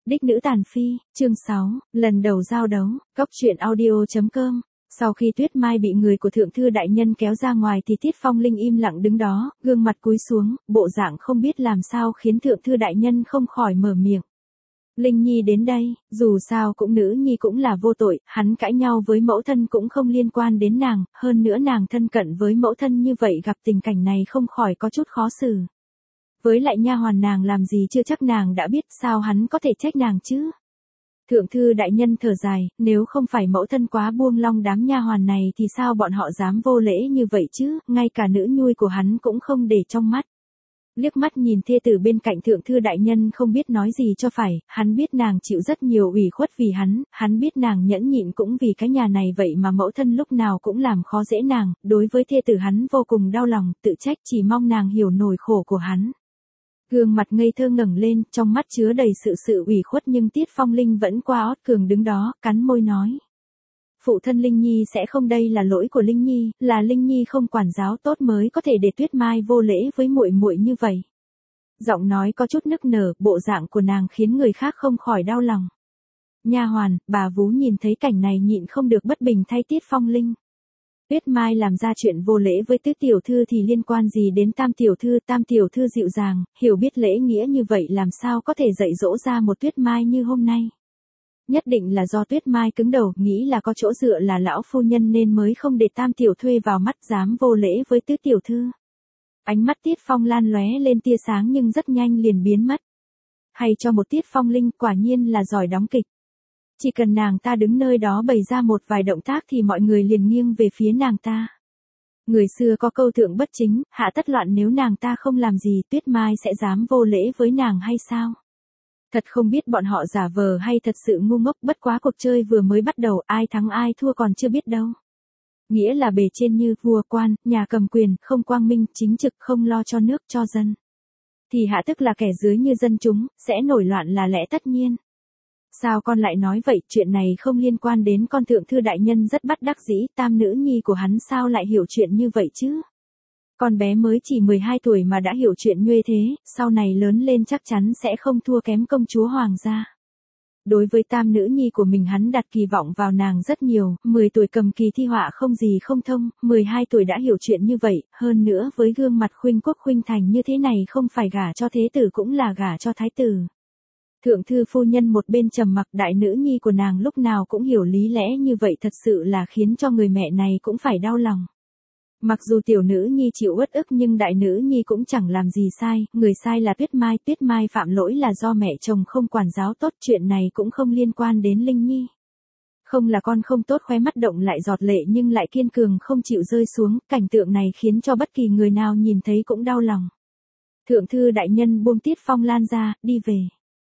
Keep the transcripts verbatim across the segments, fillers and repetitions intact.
Đích nữ tàn phi, chương sáu, lần đầu giao đấu, Cốc truyện audio.com. Sau khi Tuyết Mai bị người của thượng thư đại nhân kéo ra ngoài thì Tiết Phong Linh im lặng đứng đó, gương mặt cúi xuống, bộ dạng không biết làm sao khiến thượng thư đại nhân không khỏi mở miệng. Linh Nhi đến đây, dù sao cũng nữ nhi cũng là vô tội, hắn cãi nhau với mẫu thân cũng không liên quan đến nàng, hơn nữa nàng thân cận với mẫu thân như vậy gặp tình cảnh này không khỏi có chút khó xử. Với lại nha hoàn nàng làm gì chưa chắc nàng đã biết, sao hắn có thể trách nàng chứ? Thượng thư đại nhân thở dài, nếu không phải mẫu thân quá buông long đám nha hoàn này thì sao bọn họ dám vô lễ như vậy chứ, ngay cả nữ nhui của hắn cũng không để trong mắt. Liếc mắt nhìn thê tử bên cạnh thượng thư đại nhân không biết nói gì cho phải, hắn biết nàng chịu rất nhiều ủy khuất vì hắn, hắn biết nàng nhẫn nhịn cũng vì cái nhà này vậy mà mẫu thân lúc nào cũng làm khó dễ nàng, đối với thê tử hắn vô cùng đau lòng, tự trách chỉ mong nàng hiểu nỗi khổ của hắn. Gương mặt ngây thơ ngẩng lên, trong mắt chứa đầy sự sự ủy khuất nhưng Tiết Phong Linh vẫn qua ót cường đứng đó, cắn môi nói. Phụ thân Linh Nhi sẽ không, đây là lỗi của Linh Nhi, là Linh Nhi không quản giáo tốt mới có thể để Tuyết Mai vô lễ với muội muội như vậy. Giọng nói có chút nức nở, bộ dạng của nàng khiến người khác không khỏi đau lòng. Nha hoàn, bà vú nhìn thấy cảnh này nhịn không được bất bình thay Tiết Phong Linh. Tuyết Mai làm ra chuyện vô lễ với tứ tiểu thư thì liên quan gì đến tam tiểu thư, tam tiểu thư dịu dàng, hiểu biết lễ nghĩa như vậy làm sao có thể dạy dỗ ra một Tuyết Mai như hôm nay. Nhất định là do Tuyết Mai cứng đầu, nghĩ là có chỗ dựa là lão phu nhân nên mới không để tam tiểu thuê vào mắt dám vô lễ với tứ tiểu thư. Ánh mắt Tiết Phong Lan lóe lên tia sáng nhưng rất nhanh liền biến mất. Hay cho một Tiết Phong Linh quả nhiên là giỏi đóng kịch. Chỉ cần nàng ta đứng nơi đó bày ra một vài động tác thì mọi người liền nghiêng về phía nàng ta. Người xưa có câu thượng bất chính, hạ tất loạn, nếu nàng ta không làm gì Tuyết Mai sẽ dám vô lễ với nàng hay sao? Thật không biết bọn họ giả vờ hay thật sự ngu ngốc, bất quá cuộc chơi vừa mới bắt đầu, ai thắng ai thua còn chưa biết đâu. Nghĩa là bề trên như vua quan, nhà cầm quyền, không quang minh, chính trực, không lo cho nước cho dân. Thì hạ tức là kẻ dưới như dân chúng, sẽ nổi loạn là lẽ tất nhiên. Sao con lại nói vậy, chuyện này không liên quan đến con. Thượng thư đại nhân rất bất đắc dĩ, tam nữ nhi của hắn sao lại hiểu chuyện như vậy chứ? Con bé mới chỉ mười hai tuổi mà đã hiểu chuyện như thế, sau này lớn lên chắc chắn sẽ không thua kém công chúa hoàng gia. Đối với tam nữ nhi của mình hắn đặt kỳ vọng vào nàng rất nhiều, mười tuổi cầm kỳ thi họa không gì không thông, mười hai tuổi đã hiểu chuyện như vậy, hơn nữa với gương mặt khuynh quốc khuynh thành như thế này không phải gả cho thế tử cũng là gả cho thái tử. Thượng thư phu nhân một bên trầm mặc, đại nữ nhi của nàng lúc nào cũng hiểu lý lẽ như vậy thật sự là khiến cho người mẹ này cũng phải đau lòng. Mặc dù tiểu nữ nhi chịu uất ức nhưng đại nữ nhi cũng chẳng làm gì sai, người sai là Tuyết Mai, Tuyết Mai phạm lỗi là do mẹ chồng không quản giáo tốt, chuyện này cũng không liên quan đến Linh Nhi. Không là con không tốt, khóe mắt động lại giọt lệ nhưng lại kiên cường không chịu rơi xuống, cảnh tượng này khiến cho bất kỳ người nào nhìn thấy cũng đau lòng. Thượng thư đại nhân buông Tiết Phong Lan ra, đi về.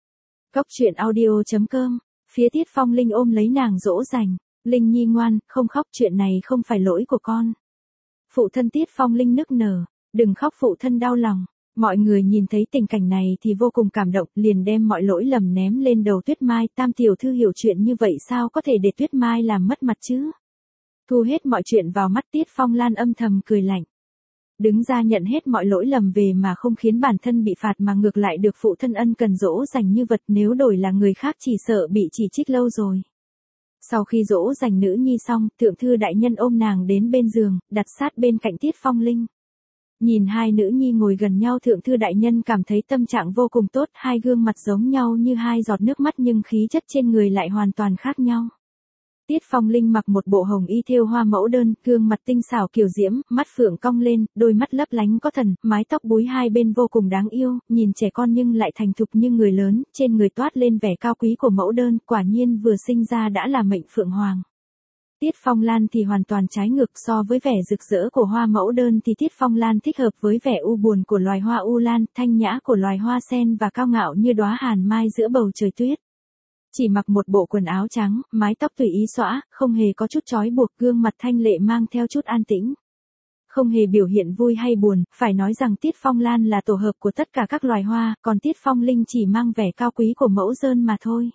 Cốc truyện audio.com, phía Tiết Phong Linh ôm lấy nàng dỗ dành, Linh Nhi ngoan, không khóc, chuyện này không phải lỗi của con. Phụ thân Tiết Phong Linh nức nở, đừng khóc phụ thân đau lòng. Mọi người nhìn thấy tình cảnh này thì vô cùng cảm động, liền đem mọi lỗi lầm ném lên đầu Tuyết Mai, tam tiểu thư hiểu chuyện như vậy sao có thể để Tuyết Mai làm mất mặt chứ? Thu hết mọi chuyện vào mắt, Tiết Phong Lan âm thầm cười lạnh. Đứng ra nhận hết mọi lỗi lầm về mà không khiến bản thân bị phạt mà ngược lại được phụ thân ân cần dỗ dành như vật, nếu đổi là người khác chỉ sợ bị chỉ trích lâu rồi. Sau khi dỗ dành nữ nhi xong, thượng thư đại nhân ôm nàng đến bên giường, đặt sát bên cạnh Tiết Phong Linh. Nhìn hai nữ nhi ngồi gần nhau, thượng thư đại nhân cảm thấy tâm trạng vô cùng tốt, hai gương mặt giống nhau như hai giọt nước mắt nhưng khí chất trên người lại hoàn toàn khác nhau. Tiết Phong Linh mặc một bộ hồng y thêu hoa mẫu đơn, gương mặt tinh xảo kiều diễm, mắt phượng cong lên, đôi mắt lấp lánh có thần, mái tóc búi hai bên vô cùng đáng yêu, nhìn trẻ con nhưng lại thành thục như người lớn, trên người toát lên vẻ cao quý của mẫu đơn, quả nhiên vừa sinh ra đã là mệnh phượng hoàng. Tiết Phong Lan thì hoàn toàn trái ngược, so với vẻ rực rỡ của hoa mẫu đơn thì Tiết Phong Lan thích hợp với vẻ u buồn của loài hoa u lan, thanh nhã của loài hoa sen và cao ngạo như đóa hàn mai giữa bầu trời tuyết. Chỉ mặc một bộ quần áo trắng, mái tóc tùy ý xõa, không hề có chút trói buộc, gương mặt thanh lệ mang theo chút an tĩnh. Không hề biểu hiện vui hay buồn, phải nói rằng Tiết Phong Lan là tổ hợp của tất cả các loài hoa, còn Tiết Phong Linh chỉ mang vẻ cao quý của mẫu dơn mà thôi.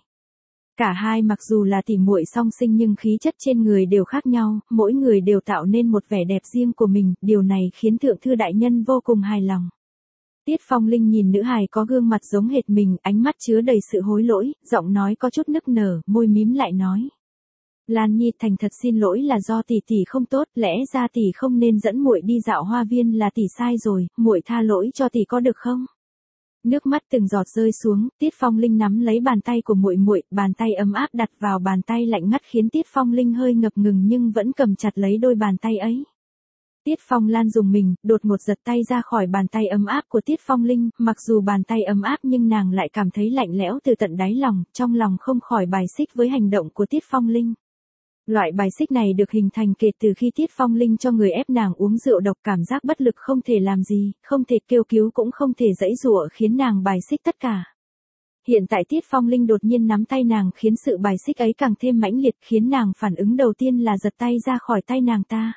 Cả hai mặc dù là tỉ muội song sinh nhưng khí chất trên người đều khác nhau, mỗi người đều tạo nên một vẻ đẹp riêng của mình, điều này khiến thượng thư đại nhân vô cùng hài lòng. Tiết Phong Linh nhìn nữ hài có gương mặt giống hệt mình, ánh mắt chứa đầy sự hối lỗi, giọng nói có chút nức nở, môi mím lại nói. Lan Nhi thành thật xin lỗi là do tỷ tỷ không tốt, lẽ ra tỷ không nên dẫn muội đi dạo hoa viên là tỷ sai rồi, muội tha lỗi cho tỷ có được không? Nước mắt từng giọt rơi xuống, Tiết Phong Linh nắm lấy bàn tay của muội muội, bàn tay ấm áp đặt vào bàn tay lạnh ngắt khiến Tiết Phong Linh hơi ngập ngừng nhưng vẫn cầm chặt lấy đôi bàn tay ấy. Tiết Phong Lan dùng mình, đột ngột giật tay ra khỏi bàn tay ấm áp của Tiết Phong Linh, mặc dù bàn tay ấm áp nhưng nàng lại cảm thấy lạnh lẽo từ tận đáy lòng, trong lòng không khỏi bài xích với hành động của Tiết Phong Linh. Loại bài xích này được hình thành kể từ khi Tiết Phong Linh cho người ép nàng uống rượu độc, cảm giác bất lực không thể làm gì, không thể kêu cứu cũng không thể giãy giụa khiến nàng bài xích tất cả. Hiện tại Tiết Phong Linh đột nhiên nắm tay nàng khiến sự bài xích ấy càng thêm mãnh liệt, khiến nàng phản ứng đầu tiên là giật tay ra khỏi tay nàng ta.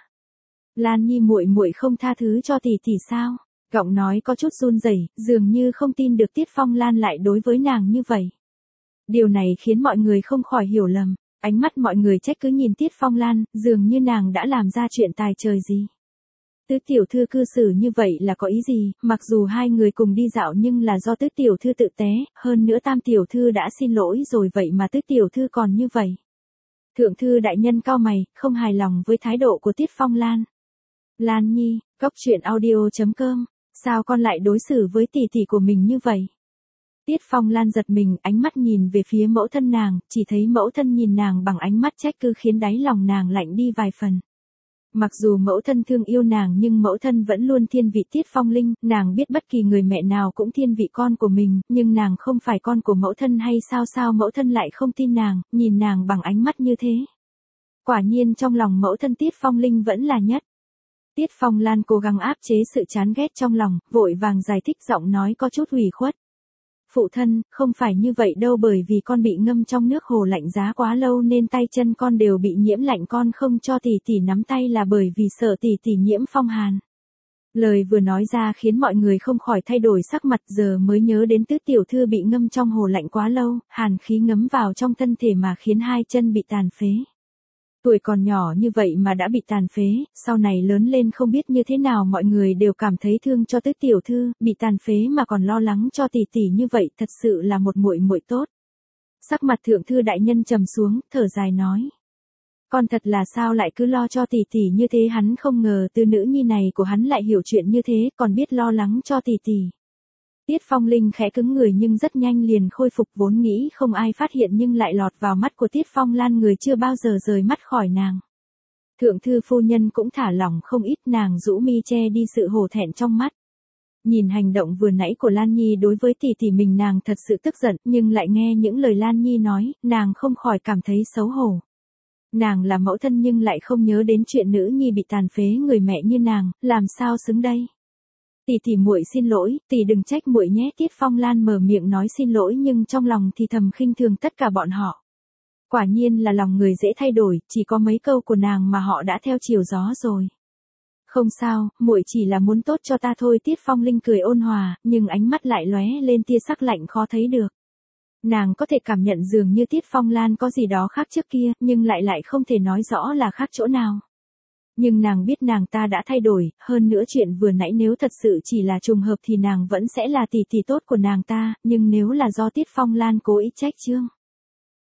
Lan Nhi muội muội không tha thứ cho tỷ tỷ sao? Giọng nói có chút run rẩy, dường như không tin được Tiết Phong Lan lại đối với nàng như vậy. Điều này khiến mọi người không khỏi hiểu lầm. Ánh mắt mọi người trách cứ nhìn Tiết Phong Lan, dường như nàng đã làm ra chuyện tài trời gì. Tứ tiểu thư cư xử như vậy là có ý gì, mặc dù hai người cùng đi dạo nhưng là do tứ tiểu thư tự té, hơn nữa tam tiểu thư đã xin lỗi rồi vậy mà tứ tiểu thư còn như vậy. Thượng thư đại nhân cau mày, không hài lòng với thái độ của Tiết Phong Lan. Lan Nhi, cốc truyện audio chấm com, sao con lại đối xử với tỷ tỷ của mình như vậy? Tiết Phong Lan giật mình, ánh mắt nhìn về phía mẫu thân nàng, chỉ thấy mẫu thân nhìn nàng bằng ánh mắt trách cứ khiến đáy lòng nàng lạnh đi vài phần. Mặc dù mẫu thân thương yêu nàng nhưng mẫu thân vẫn luôn thiên vị Tiết Phong Linh, nàng biết bất kỳ người mẹ nào cũng thiên vị con của mình, nhưng nàng không phải con của mẫu thân hay sao sao mẫu thân lại không tin nàng, nhìn nàng bằng ánh mắt như thế. Quả nhiên trong lòng mẫu thân Tiết Phong Linh vẫn là nhất. Tiết Phong Lan cố gắng áp chế sự chán ghét trong lòng, vội vàng giải thích giọng nói có chút ủy khuất. Phụ thân, không phải như vậy đâu, bởi vì con bị ngâm trong nước hồ lạnh giá quá lâu nên tay chân con đều bị nhiễm lạnh, con không cho tỷ tỷ nắm tay là bởi vì sợ tỷ tỷ nhiễm phong hàn. Lời vừa nói ra khiến mọi người không khỏi thay đổi sắc mặt, giờ mới nhớ đến tứ tiểu thư bị ngâm trong hồ lạnh quá lâu, hàn khí ngấm vào trong thân thể mà khiến hai chân bị tàn phế. Tuổi còn nhỏ như vậy mà đã bị tàn phế, sau này lớn lên không biết như thế nào, mọi người đều cảm thấy thương cho tứ tiểu thư, bị tàn phế mà còn lo lắng cho tỷ tỷ như vậy, thật sự là một muội muội tốt. Sắc mặt thượng thư đại nhân trầm xuống, thở dài nói. Con thật là sao lại cứ lo cho tỷ tỷ như thế, hắn không ngờ từ nữ nhi này của hắn lại hiểu chuyện như thế, còn biết lo lắng cho tỷ tỷ. Tiết Phong Linh khẽ cứng người nhưng rất nhanh liền khôi phục, vốn nghĩ không ai phát hiện nhưng lại lọt vào mắt của Tiết Phong Lan, người chưa bao giờ rời mắt khỏi nàng. Thượng thư phu nhân cũng thả lỏng không ít, nàng rũ mi che đi sự hổ thẹn trong mắt. Nhìn hành động vừa nãy của Lan Nhi đối với tỷ tỷ mình, nàng thật sự tức giận, nhưng lại nghe những lời Lan Nhi nói, nàng không khỏi cảm thấy xấu hổ. Nàng là mẫu thân nhưng lại không nhớ đến chuyện nữ nhi bị tàn phế, người mẹ như nàng, làm sao xứng đây? Tỷ tỷ muội xin lỗi, tỷ đừng trách muội nhé. Tiết Phong Lan mở miệng nói xin lỗi nhưng trong lòng thì thầm khinh thường tất cả bọn họ. Quả nhiên là lòng người dễ thay đổi, chỉ có mấy câu của nàng mà họ đã theo chiều gió rồi. Không sao, muội chỉ là muốn tốt cho ta thôi. Tiết Phong Linh cười ôn hòa, nhưng ánh mắt lại lóe lên tia sắc lạnh khó thấy được. Nàng có thể cảm nhận dường như Tiết Phong Lan có gì đó khác trước kia, nhưng lại lại không thể nói rõ là khác chỗ nào. Nhưng nàng biết nàng ta đã thay đổi, hơn nữa chuyện vừa nãy nếu thật sự chỉ là trùng hợp thì nàng vẫn sẽ là tỷ tỷ tốt của nàng ta, nhưng nếu là do Tiết Phong Lan cố ý trách chương.